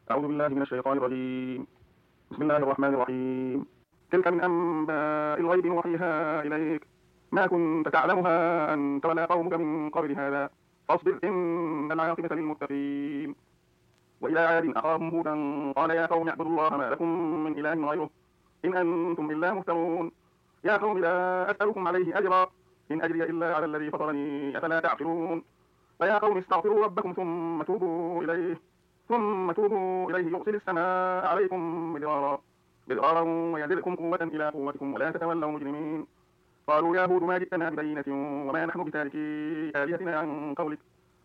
أعوذ بالله من الشيطان الرجيم. بسم الله الرحمن الرحيم. تلك من أنباء الغيب نوحيها إليك، ما كنت تعلمها أنت ولا قومك من قبل هذا، فاصبر إن العاقبة للمتقين. وإلى عاد أخاهم هودا قال يا قوم اعبدوا الله ما لكم من إله غيره إن أنتم إلا مفترون. يا قوم لا أسألكم عليه أجرا إن أجري إلا على الذي فطرني أفلا تعقلون. فيا قوم استغفروا ربكم ثم توبوا إليه يرسل السماء عليكم مدرارا ويزدكم قوة إلى قوتكم ولا تتولوا مجرمين. قالوا يا هود ما جئتنا ببينة وما نحن بتاركي آلهتنا عن قولك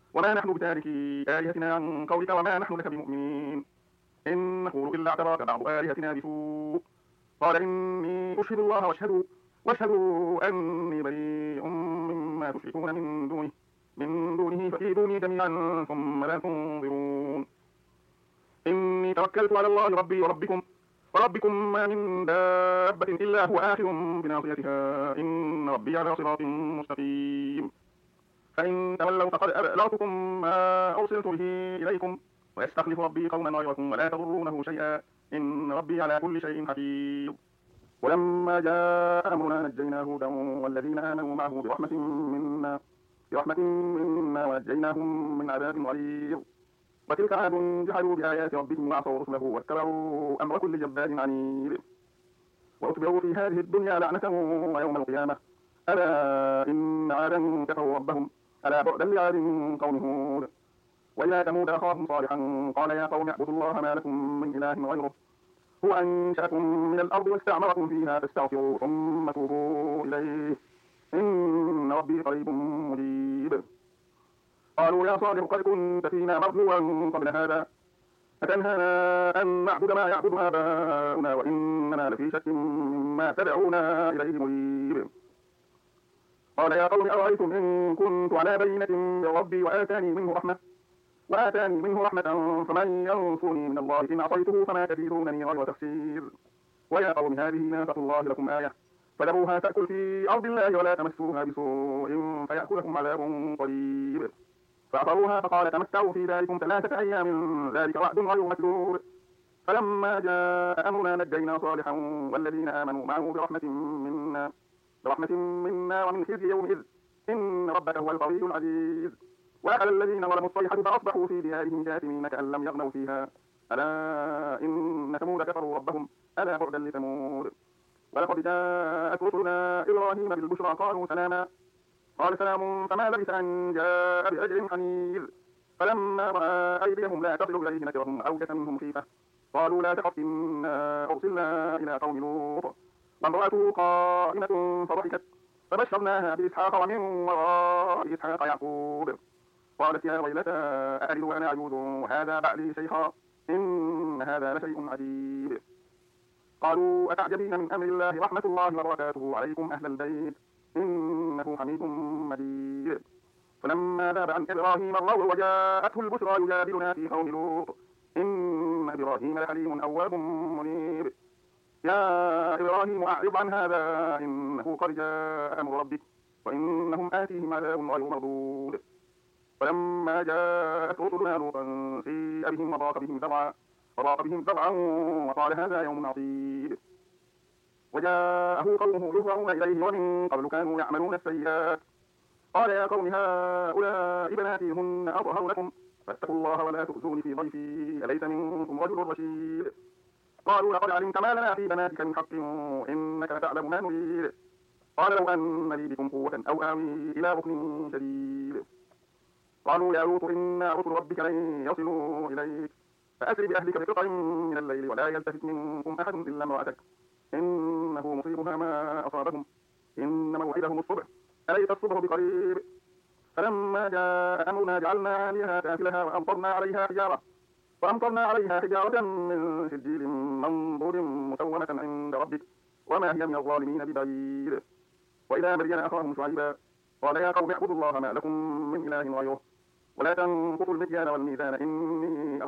وما نحن لك بمؤمنين إن نقول إلا اعتراك بعض آلهتنا بسوء. قال إني أشهد الله واشهدوا أني بريء مما تشركون من دونه فكيدوني جميعا ثم لا تنظرون. إني توكلت على الله ربي وربكم ما من دابة إلا هو آخذ بناصيتها إن ربي على صراط مستقيم. فإن تولوا فقد أبلغتكم ما أرسلت به إليكم ويستخلف ربي قوما غيركم ولا تضرونه شيئا إن ربي على كل شيء حفيظ. ولما جاء أمرنا نجينا هودا والذين آمنوا معه برحمة منا ونجيناهم من عذاب غليظ. وتلك عاد جحدوا بآيات ربهم وعصوا رسله واتبعوا أمر كل جبار عنيد. وأتبعوا في هذه الدنيا لعنة ويوم القيامة ألا إن عادا كفروا ربهم ألا بعدا لعاد قوم هود. وإلى ثمود أخاهم صالحا قال يا قوم اعبدوا الله ما لكم من إله غيره هو أنشأكم من الأرض واستعمركم فيها فاستغفروا ثم توبوا إليه إن ربي قريب مجيب. قالوا يا صالح قد كنت فينا مرجوا قبل هذا أتنهانا أن نعبد ما يعبد آباؤنا وإننا لفي شك مما تدعونا إليه مريب. قال يا قوم أرأيتم إن كنت على بينة من ربي وآتاني منه رحمة فمن ينصرني من الله إن عصيته فما تزيدونني غير تخسير. ويا قوم هذه ناقة الله لكم آية فذروها تأكل في أرض الله ولا تمسوها بسوء فيأكلكم عذاب قريب. فعقروها فقال تمتعوا في ذلكم 3 أيام ذلك وعد غير مكذوب. فلما جاء أمرنا نجينا صالحا والذين آمنوا معه برحمة منا ومن خزي يومئذ إن ربك هو القوي العزيز. وأخذ الذين ظلموا الصيحة فأصبحوا في ديارهم جاثمين كأن لم يغنوا فيها ألا إن ثمود كفروا ربهم ألا بعدا لثمود. ولقد جاءت رسلنا إبراهيم بالبشرى قالوا سلاما قال سلام فما لبث أن جاء بعجل حنيذ. فلما رأى أيديهم لا تصل إليه نكرهم أوجس منهم خيفة قالوا لا تخف إنا أرسلنا إلى قوم لوط وامرأته قائمة فضحكت فبشرناها بإسحاق ومن وراء إسحاق يعقوب. قالت يا ويلتى أألد وأنا عجوز وهذا بعلي شيخا إن هذا لشيء عجيب. قالوا أتعجبين من أمر الله رحمة الله وبركاته عليكم أهل البيت إنه حميد مجيد. فلما ذاب عن إبراهيم الروع وجاءته البشرى يجادلنا في قوم لوط إن إبراهيم لحليم أواب منيب. يا إبراهيم أعرض عن هذا إنه قد جاء أمر ربك وإنهم آتيهم عذاب غير مردود. فلما جاءت رسلنا لوطا سيء بهم وضاق بهم ذرعا وقال هذا يوم عصيب. وجاءه قومه يهرعون إليه ومن قبل كانوا يعملون السيئات قال يا قوم هؤلاء بناتي هن أطهر لكم فاتقوا الله ولا تؤذوني في ضيفي أليس منكم رجل رشيد. قالوا لقد علمت ما لنا في بناتك من حق وإنك لتعلم ما نريد. قال لو أن لي بكم قوة أو آوي إلى ركن شديد. قالوا يا لوط إنا رسل ربك لن يصلوا إليك فأسر بأهلك بقطع من الليل ولا يلتفت منكم أحد إلا امرأتك إنه مصيبها ما أصابهم إن موعدهم الصبح أليس الصبح بقريب. فلما جاء أمرنا جعلنا عاليها سافلها وأمطرنا عليها حجارة من سجيل منضود مسومة عند ربك وما هي من الظالمين ببعيد. وإلى مدين أخاهم شعيبا قال يا قوم اعبدوا الله ما لكم من إله غيره ولا تنقصوا المكيال والميزان إني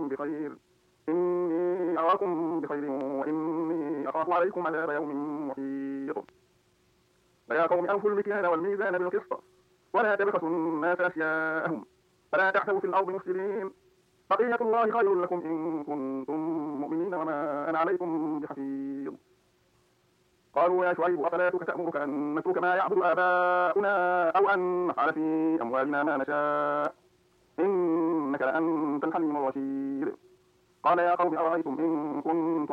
أراكم بخير وإني أخاف عليكم عذاب يوم محيط. ويا قوم أوفوا المكيال والميزان بالقسط ولا تبخسوا الناس أشياءهم فلا تعثوا في الأرض مفسدين بقية الله خير لكم إن كنتم مؤمنين وما أنا عليكم بحفيظ. قالوا يا شعيب أصلاتك تأمرك أن نترك ما يعبد آباؤنا أو أن نفعل في أموالنا ما نشاء إنك لأنت الحليم الرشيد. قال يا قوم أرأيتم إن كنت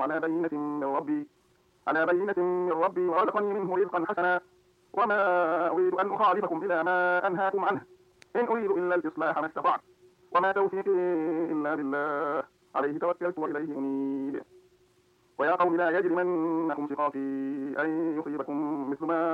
على بينة من ربي ورزقني منه رزقا حسنا وما أريد أن أخالفكم إلى ما أنهاكم عنه إن أريد إلا الإصلاح ما استطعت وما توفيقي إلا بالله عليه توكلت وإليه أنيب. ويا قوم لا يجرمنكم شقاقي أن يصيبكم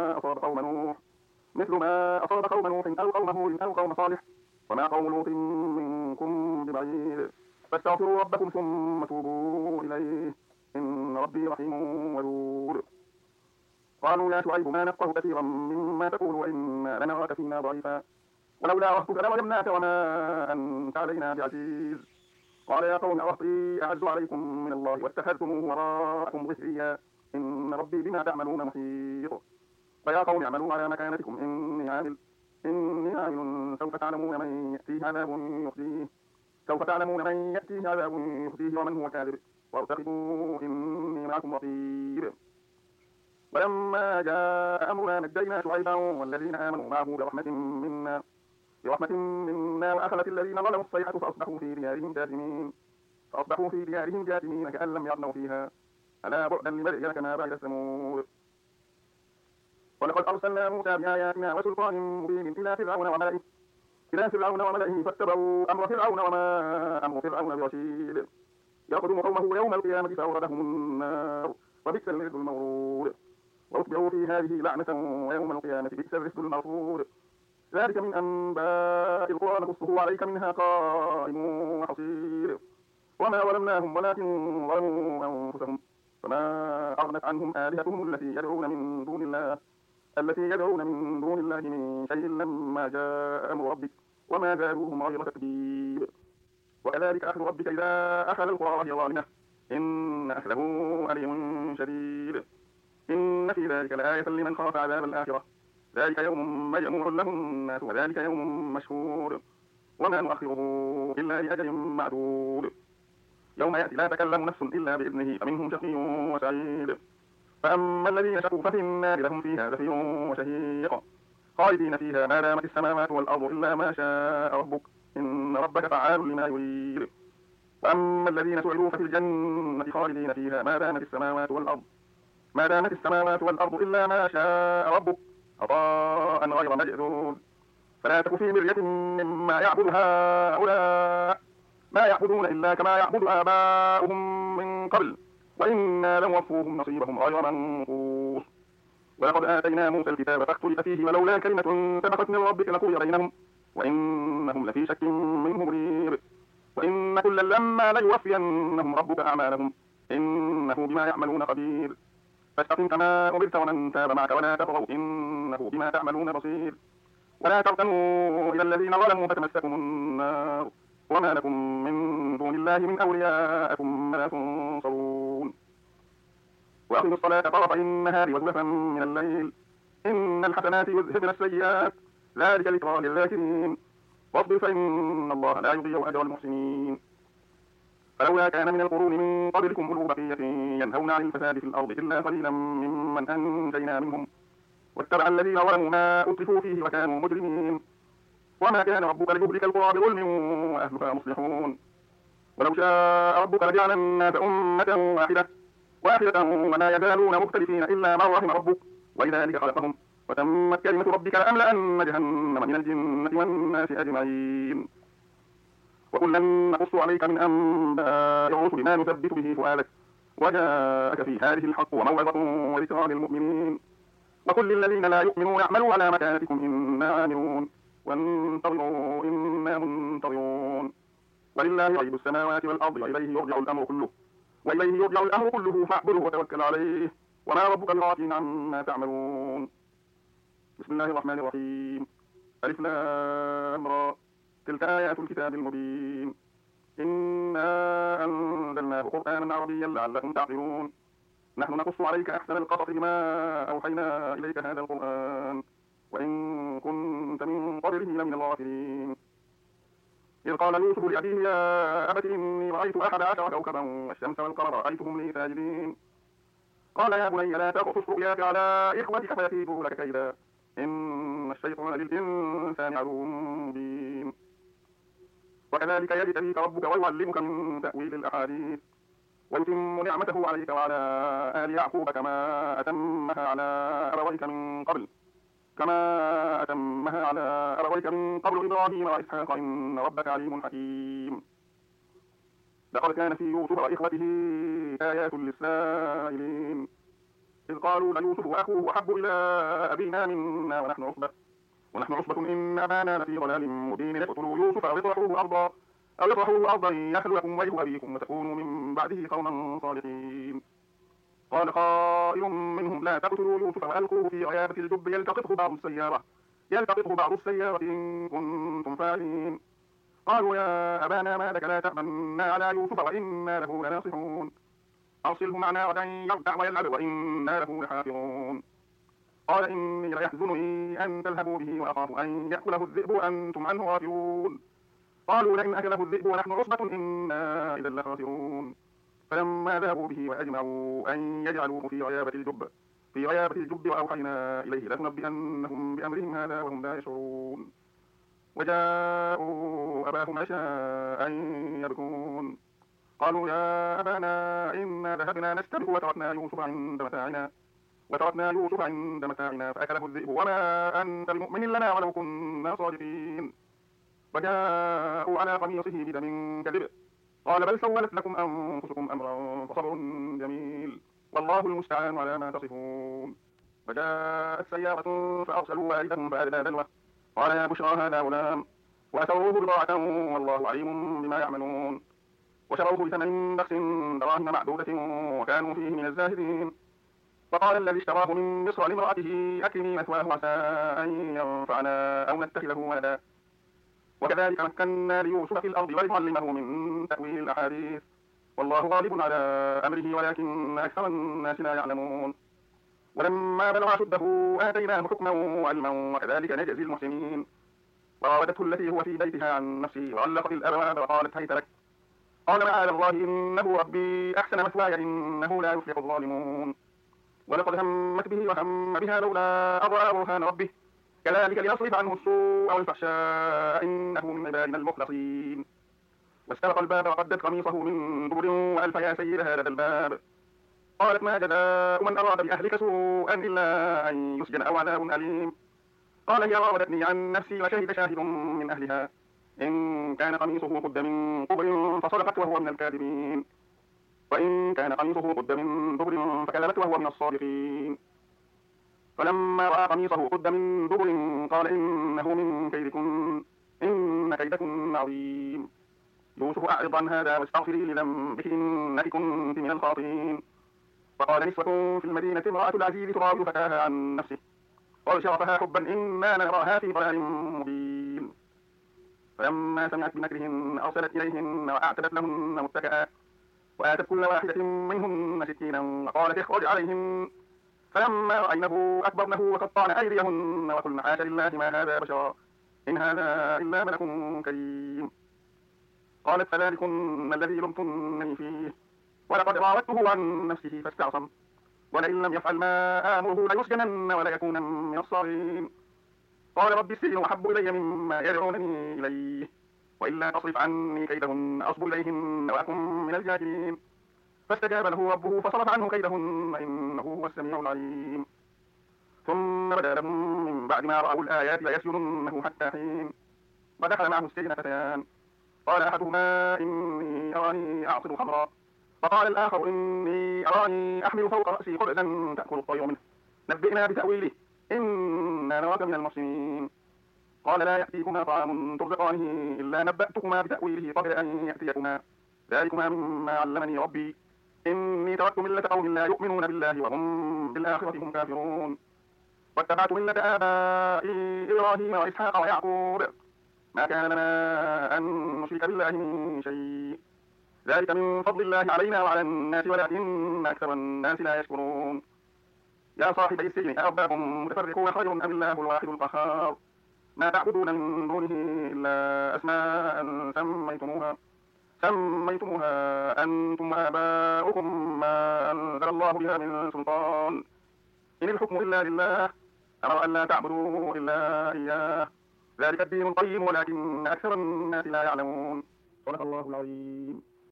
مثل ما أصاب قوم نوح أو قوم هود أو قوم صالح وما قوم لوط منكم ببعيد فاستغفروا ربكم ثم توبوا إليه إن ربي رحيم ودود. قالوا يا شعيب ما نفقه كثيرا مما تقول وإنا لنراك فينا ضعيفا ولولا رهتك لرجمناك وما أنت علينا بعزيز. قال يا قوم أرهطي أعز عليكم من الله واتخذتموه وراءكم ظهريا إن ربي بما تعملون محيط. فيا قوم اعملوا على مكانتكم إني عامل سوف تعلمون من يأتيه عذاب يخزيه ومن هو كاذب وارتقبوا إني معكم رقيب. ولما جاء أمرنا نجينا شعيبا والذين آمنوا معه برحمة منا وأخذت الذين ظلموا الصيحة فأصبحوا في ديارهم جاثمين كأن لم يغنوا فيها ألا بعدا لمدين كما بعد ثمود. ولقد أرسلنا موسى بآياتنا وسلطان مبين إلى فرعون وملئه فاتبعوا أمر فرعون وما أمر فرعون برشيد. يقدم قومه يوم القيامة فأوردهم النار وبئس الرفد المورود. وأتبعوا في هذه لعنة ويوم القيامة بئس الرفد المرفود. ذلك من أنباء القرى نقصه عليك منها قائم وحصير. وما ظلمناهم ولكن ظلموا أنفسهم فما أغنت عنهم آلهتهم التي يدعون من دون الله من شيء لما جاء أمر ربك وما زادوهم غير تتبيب. وكذلك أخذ ربك إذا أخذ القرى وهي ظالمة إن أخذه أليم شديد. إن في ذلك لآية لمن خاف عذاب الآخرة ذلك يوم مجموع له الناس وذلك يوم مشهور وما نؤخره إلا لأجل معدود. يوم يأتي لا تكلم نفس إلا بإذنه فمنهم شقي وسعيد. فأما الذين شقوا ففي النار لهم فيها زفير وشهيق خالدين فيها ما دامت السماوات والأرض إلا ما شاء ربك إن ربك فعال لما يريد. فأما الذين سعدوا ففي الجنة خالدين فيها ما دامت السماوات والأرض إلا ما شاء ربك عطاء غير مجذوذ. فلا تك في مرية مما يعبد هؤلاء ما يعبدون إلا كما يعبد آباؤهم من قبل وإنا لنوفوهم نصيبهم غير منقوص. ولقد آتينا موسى الكتاب فاختلف فيه ولولا كلمة سبقت من ربك لقضي بينهم وإنهم لفي شك منه مريب. وإن كلا لما ليوفينهم ربك أعمالهم إنه بما يعملون خبير. فاستقم كما أمرت ومن تاب معك ولا تطغوا إنه بما تعملون بصير. ولا تركنوا إلى الذين ظلموا فتمسكم النار وما لكم من دون الله من أولياء ثم لا تنصرون. وأقيموا الصلاة طرفي النهار وزلفا من الليل إن الحسنات يذهبن السيئات ذلك ذكرى للذاكرين. واصبر فإن الله لا يضيع أجر المحسنين. فلولا كان من القرون من قبلكم أولو بقية ينهون عن الفساد في الأرض إلا قليلا ممن أنجينا منهم واتبع الذين ظلموا ما أترفوا فيه وكانوا مجرمين. وما كان ربك ليهلك القرى بظلم وأهلها مصلحون. ولو شاء ربك لجعل الناس أمة واحدة ولا يزالون مختلفين إلا من رحم ربك ولذلك خلقهم وتمت كلمة ربك لأملأن جهنم من الجنة والناس أجمعين. وكلا نقص عليك من أنباء الرسل ما نثبت به فؤادك وجاءك في هذه الحق وموعظة وذكرى للمؤمنين. وقل للذين لا يؤمنون اعملوا على مكانتكم إنا عاملون وانتظروا إنا منتظرون. ولله غيب السماوات والأرض وإليه يرجع الأمر كله فاعبده وتوكل عليه وما ربك بغافل عما تعملون. بسم الله الرحمن الرحيم. ألف لام را تلك آيات الكتاب المبين إنا أنزلناه قرآنا عربيا لعلكم تعقلون. نحن نقص عليك أحسن القصص بما أوحينا إليك هذا القرآن وإن كنت من قبله لمن الغافلين. إذ قال يوسف لأبيه يا أبت إني رأيت 11 كوكبا والشمس والقمر رأيتهم لي ساجدين. قال يا بني لا تقصص رؤياك على إخوتك فيكيدوا لك كيدا إن الشيطان للإنسان عدو مبين. وكذلك يجتبيك ربك ويعلمك من تأويل الأحاديث ويتم نعمته عليك وعلى آل يعقوب كما أتمها على أبويك من قبل إبراهيم وإسحاق إن ربك عليم حكيم. لقد كان في يوسف وإخوته آيات للسائلين إذ قالوا ليوسف وأخوه أحب إلى أبينا منا ونحن عصبة إن أبانا لفي ضلال مبين. اقتلوا يوسف أو اطرحوه أرضا يخل لكم وجه أبيكم وتكونوا من بعده قوما صالحين. قال قائل منهم لا تقتلوا يوسف وألقوه في غيابة الجب يلتقطه بعض السيارة إن كنتم فاعلين. قالوا يا أبانا ما لك لا تأمنا على يوسف وإنا له لناصحون. أرسله معنا غدا يرتع ويلعب وإنا له لحافظون. قال إني ليحزنني أن تذهبوا به وأخاف أن يأكله الذئب وأنتم عنه غافلون. قالوا لئن أكله الذئب ونحن عصبة إنا إذا لخاسرون. فلما ذهبوا به وأجمعوا أن يجعلوه في غيابة الجب وأوحينا إليه لتنبئنهم بأمرهم هذا وهم لا يشعرون. وجاءوا أباهم عشاء يبكون. قالوا يا أبانا إنا ذهبنا نستبق وتركنا يوسف عند متاعنا فأكله الذئب وما أنت بمؤمن لنا ولو كنا صادقين. وجاءوا على قميصه بدم كذب قال بل سولت لكم أنفسكم أمرا فصبر جميل والله المستعان على ما تصفون. وجاءت سيارة فأرسلوا والدهم فأدلى دلوه قال يا بشرى هذا غلام وأسروه بضاعة والله عليم بما يعملون. وشروه بثمن بخس دراهم معدودة وكانوا فيه من الزاهدين. فقال الذي اشتراه من مصر لامرأته أكرمي مثواه عسى أن ينفعنا أو نتخذه ولدا. وكذلك مكنا ليوسف في الأرض ولنعلمه من تأويل الأحاديث والله غالب على أمره ولكن أكثر الناس لا يعلمون. ولما بلغ أشده آتيناه حكما وعلما وكذلك نجزي المحسنين. وراودته التي هو في بيتها عن نفسه وغلقت الأبواب وقالت هيت لك قال معاذ الله إنه ربي أحسن مثواي إنه لا يفلح الظالمون. ولقد همت به وهم بها لولا أن رأى برهان ربه كذلك لنصرف عنه السوء والفحشاء إنه من عبادنا المخلصين. واستبق الباب وقدت قميصه من دبر وألف يا سيدها لدى الباب. قالت ما جزاء من أراد بأهلك سوءا إلا أن يسجن أو عذاب أليم. قال هي راودتني عن نفسي وشهد شاهد من أهلها إن كان قميصه قد من قبل فصدقت وهو من الكاذبين وإن كان قميصه قد من دبر فكذبت وهو من الصادقين. فلما رأى قميصه قد من دبر قال إنه من كيدكن إن كيدكن عظيم. يوسف أعرض عن هذا واستغفري لذنبك إنك كنت من الخاطئين. وقال نسوة في المدينة امرأة العزيز تراود فتاها عن نفسه قال شرفها حبا إنا لنراها في ضلال مبين. فلما سمعت بمكرهن أرسلت إليهن وأعتدت لهن متكئا وآتت كل واحدة منهن سكينا وقالت اخرج عليهن. فلما رأينه أكبرنه وقطعن أيديهن وقلن حاش لله ما هذا بشرا إن هذا إلا ملك كريم. قالت فذلكن الذي لمتنني فيه ولقد راودته عن نفسه فاستعصم ولئن لم يفعل ما آمره ليسجنن وليكون من الصاغرين. قال رب السجن أحب إلي مما يدعونني إليه وإلا تصرف عني كيدهن أصب إليهن وأكن من الجاهلين. فاستجاب له ربه فصرف عنه كيدهن إنه هو السميع العليم. ثم بدا لهم من بعد ما رأوا الآيات ليسجننه حتى حين. ودخل معه السجن فتيان قال أحدهما إني أراني أعصر خمرا فقال الآخر إني أراني أحمل فوق رأسي خبزا تأكل الطير منه نبئنا بتأويله إنا نراك من المحسنين. قال لا يأتيكما طعام ترزقانه إلا نبأتكما بتأويله قبل أن يأتيكما ذلكما مما علمني ربي إني تركت ملة قوم لا يؤمنون بالله وهم بالآخرة هم كافرون. واتبعت ملة آبائي إبراهيم وإسحاق ويعقوب ما كان لنا أن نشرك بالله من شيء ذلك من فضل الله علينا وعلى الناس ولكن أكثر الناس لا يشكرون. يا صاحبي السجن أأرباب متفرقون خير أم الله الواحد القهار ما تعبدون من دونه إلا أسماء سميتموها أنتم وآباؤكم ما أنزل الله بها من سلطان إن الحكم إلا لله أمر أن لا تعبدوا إلا إياه ذلك الدين القيم ولكن أكثر الناس لا يعلمون. صدق الله العظيم.